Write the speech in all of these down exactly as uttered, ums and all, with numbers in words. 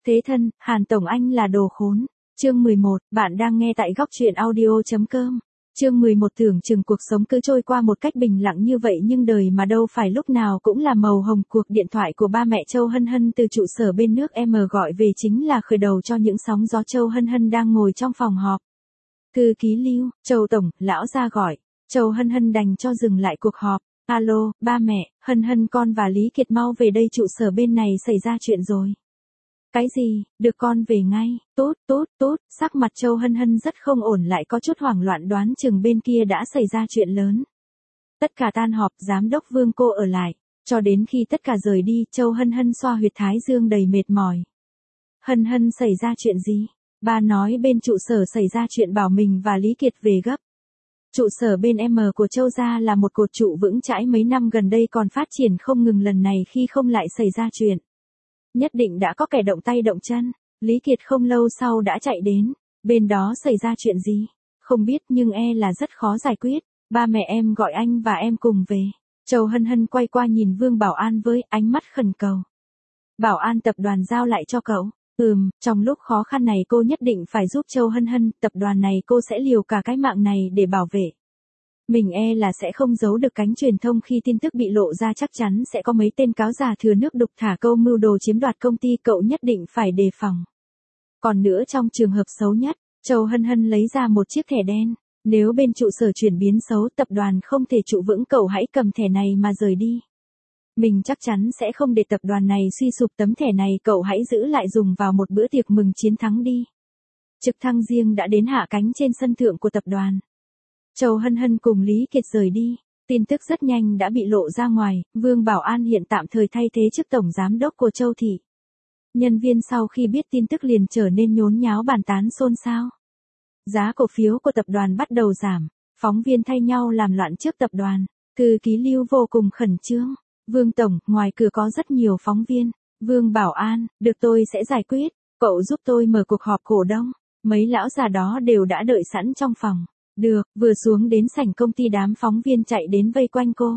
Thế thân, Hàn Tổng Anh là đồ khốn. Chương mười một, bạn đang nghe tại góc truyện audio.com. Chương mười một tưởng chừng cuộc sống cứ trôi qua một cách bình lặng như vậy nhưng đời mà đâu phải lúc nào cũng là màu hồng. Cuộc điện thoại của ba mẹ Châu Hân Hân từ trụ sở bên nước M gọi về chính là khởi đầu cho những sóng gió. Châu Hân Hân đang ngồi trong phòng họp. Thư ký Lưu, Châu Tổng, lão ra gọi. Châu Hân Hân đành cho dừng lại cuộc họp. Alo, ba mẹ, Hân Hân con và Lý Kiệt mau về đây, trụ sở bên này xảy ra chuyện rồi. Cái gì, được con về ngay, tốt, tốt, tốt, sắc mặt Châu Hân Hân rất không ổn, lại có chút hoảng loạn, đoán chừng bên kia đã xảy ra chuyện lớn. Tất cả tan họp, giám đốc Vương cô ở lại, cho đến khi tất cả rời đi, Châu Hân Hân xoa huyệt thái dương đầy mệt mỏi. Hân Hân xảy ra chuyện gì? Ba nói bên trụ sở xảy ra chuyện, bảo mình và Lý Kiệt về gấp. Trụ sở bên M của Châu gia là một cột trụ vững chãi, mấy năm gần đây còn phát triển không ngừng, lần này khi không lại xảy ra chuyện. Nhất định đã có kẻ động tay động chân. Lý Kiệt không lâu sau đã chạy đến. Bên đó xảy ra chuyện gì? Không biết, nhưng e là rất khó giải quyết. Ba mẹ em gọi anh và em cùng về. Châu Hân Hân quay qua nhìn Vương Bảo An với ánh mắt khẩn cầu. Bảo An tập đoàn giao lại cho cậu. Ừm, trong lúc khó khăn này cô nhất định phải giúp Châu Hân Hân, tập đoàn này cô sẽ liều cả cái mạng này để bảo vệ. Mình e là sẽ không giấu được cánh truyền thông, khi tin tức bị lộ ra chắc chắn sẽ có mấy tên cáo già thừa nước đục thả câu mưu đồ chiếm đoạt công ty, cậu nhất định phải đề phòng. Còn nữa, trong trường hợp xấu nhất, Châu Hân Hân lấy ra một chiếc thẻ đen. Nếu bên trụ sở chuyển biến xấu, tập đoàn không thể trụ vững, cậu hãy cầm thẻ này mà rời đi. Mình chắc chắn sẽ không để tập đoàn này suy sụp, tấm thẻ này cậu hãy giữ lại dùng vào một bữa tiệc mừng chiến thắng đi. Trực thăng riêng đã đến hạ cánh trên sân thượng của tập đoàn. Châu Hân Hân cùng Lý Kiệt rời đi. Tin tức rất nhanh đã bị lộ ra ngoài, Vương Bảo An hiện tạm thời thay thế chức tổng giám đốc của Châu thị. Nhân viên sau khi biết tin tức liền trở nên nhốn nháo, bàn tán xôn xao. Giá cổ phiếu của tập đoàn bắt đầu giảm, phóng viên thay nhau làm loạn trước tập đoàn. Thư ký Lưu vô cùng khẩn trương. Vương Tổng, ngoài cửa có rất nhiều phóng viên. Vương Bảo An, được, tôi sẽ giải quyết. Cậu giúp tôi mở cuộc họp cổ đông. Mấy lão già đó đều đã đợi sẵn trong phòng. Được, vừa xuống đến sảnh công ty, đám phóng viên chạy đến vây quanh cô.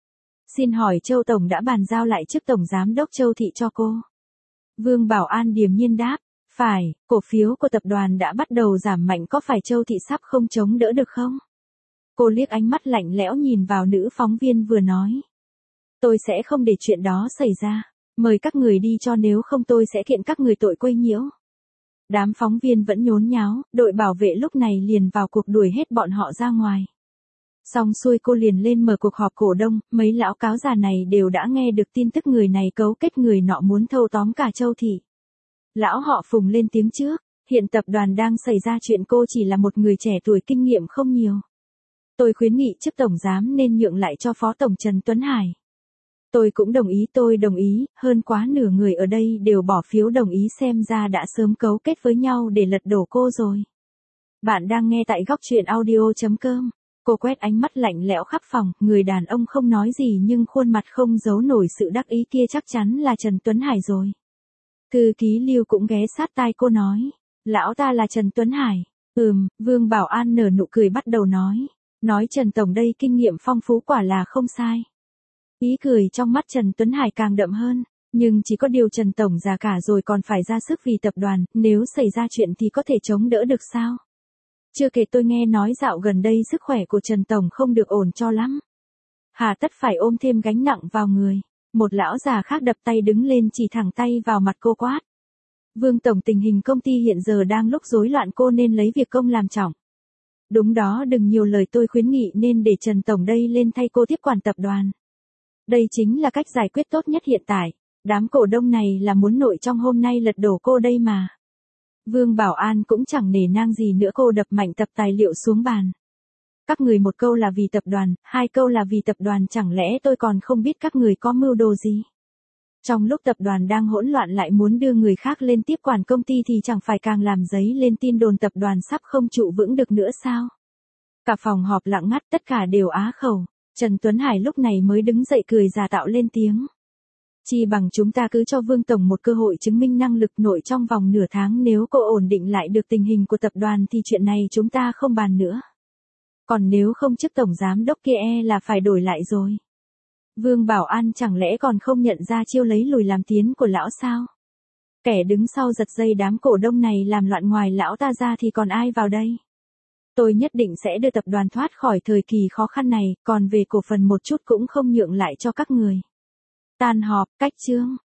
Xin hỏi Châu Tổng đã bàn giao lại chức tổng giám đốc Châu thị cho cô? Vương Bảo An điềm nhiên đáp, phải, cổ phiếu của tập đoàn đã bắt đầu giảm mạnh, có phải Châu thị sắp không chống đỡ được không? Cô liếc ánh mắt lạnh lẽo nhìn vào nữ phóng viên vừa nói. Tôi sẽ không để chuyện đó xảy ra, mời các người đi cho, nếu không tôi sẽ kiện các người tội quấy nhiễu. Đám phóng viên vẫn nhốn nháo, đội bảo vệ lúc này liền vào cuộc đuổi hết bọn họ ra ngoài. Xong xuôi cô liền lên mở cuộc họp cổ đông, mấy lão cáo già này đều đã nghe được tin tức người này cấu kết người nọ muốn thâu tóm cả Châu thị. Lão họ Phùng lên tiếng trước, hiện tập đoàn đang xảy ra chuyện, cô chỉ là một người trẻ tuổi, kinh nghiệm không nhiều. Tôi khuyến nghị chức tổng giám nên nhượng lại cho phó tổng Trần Tuấn Hải. Tôi cũng đồng ý, tôi đồng ý, hơn quá nửa người ở đây đều bỏ phiếu đồng ý, xem ra đã sớm cấu kết với nhau để lật đổ cô rồi. Bạn đang nghe tại góc truyện audio.com. Cô quét ánh mắt lạnh lẽo khắp phòng, người đàn ông không nói gì nhưng khuôn mặt không giấu nổi sự đắc ý, kia chắc chắn là Trần Tuấn Hải rồi. Thư ký Lưu cũng ghé sát tai cô nói, lão ta là Trần Tuấn Hải. Ừm, Vương Bảo An nở nụ cười bắt đầu nói, nói Trần Tổng đây kinh nghiệm phong phú quả là không sai. Ý cười trong mắt Trần Tuấn Hải càng đậm hơn, nhưng chỉ có điều Trần Tổng già cả rồi còn phải ra sức vì tập đoàn, nếu xảy ra chuyện thì có thể chống đỡ được sao? Chưa kể tôi nghe nói dạo gần đây sức khỏe của Trần Tổng không được ổn cho lắm. Hà tất phải ôm thêm gánh nặng vào người. Một lão già khác đập tay đứng lên chỉ thẳng tay vào mặt cô quát. Vương Tổng, tình hình công ty hiện giờ đang lúc rối loạn, cô nên lấy việc công làm trọng. Đúng đó, đừng nhiều lời, tôi khuyến nghị nên để Trần Tổng đây lên thay cô tiếp quản tập đoàn. Đây chính là cách giải quyết tốt nhất hiện tại. Đám cổ đông này là muốn nội trong hôm nay lật đổ cô đây mà. Vương Bảo An cũng chẳng nể nang gì nữa, cô đập mạnh tập tài liệu xuống bàn. Các người một câu là vì tập đoàn, hai câu là vì tập đoàn, chẳng lẽ tôi còn không biết các người có mưu đồ gì? Trong lúc tập đoàn đang hỗn loạn lại muốn đưa người khác lên tiếp quản công ty thì chẳng phải càng làm dấy lên tin đồn tập đoàn sắp không trụ vững được nữa sao? Cả phòng họp lặng ngắt, tất cả đều á khẩu. Trần Tuấn Hải lúc này mới đứng dậy cười giả tạo lên tiếng. Chi bằng chúng ta cứ cho Vương Tổng một cơ hội chứng minh năng lực, nội trong vòng nửa tháng nếu cô ổn định lại được tình hình của tập đoàn thì chuyện này chúng ta không bàn nữa. Còn nếu không, chức tổng giám đốc kia e là phải đổi lại rồi. Vương Bảo An chẳng lẽ còn không nhận ra chiêu lấy lùi làm tiến của lão sao? Kẻ đứng sau giật dây đám cổ đông này làm loạn ngoài lão ta ra thì còn ai vào đây? Tôi nhất định sẽ đưa tập đoàn thoát khỏi thời kỳ khó khăn này, còn về cổ phần một chút cũng không nhượng lại cho các người. Tan họp, cách chương.